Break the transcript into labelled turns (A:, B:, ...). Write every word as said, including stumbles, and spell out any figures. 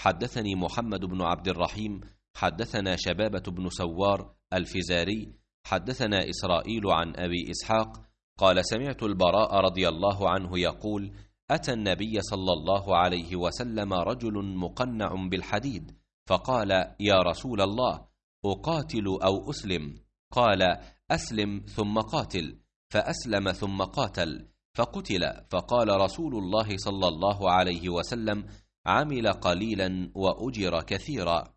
A: حدثني محمد بن عبد الرحيم حدثنا شبابة بن سوار الفزاري حدثنا إسرائيل عن أبي إسحاق قال سمعت البراء رضي الله عنه يقول أتى النبي صلى الله عليه وسلم رجل مقنع بالحديد فقال يا رسول الله أقاتل أو أسلم؟ قال أسلم ثم قاتل، فأسلم ثم قاتل فقتل، فقال رسول الله صلى الله عليه وسلم عمل قليلا وأجر كثيرا.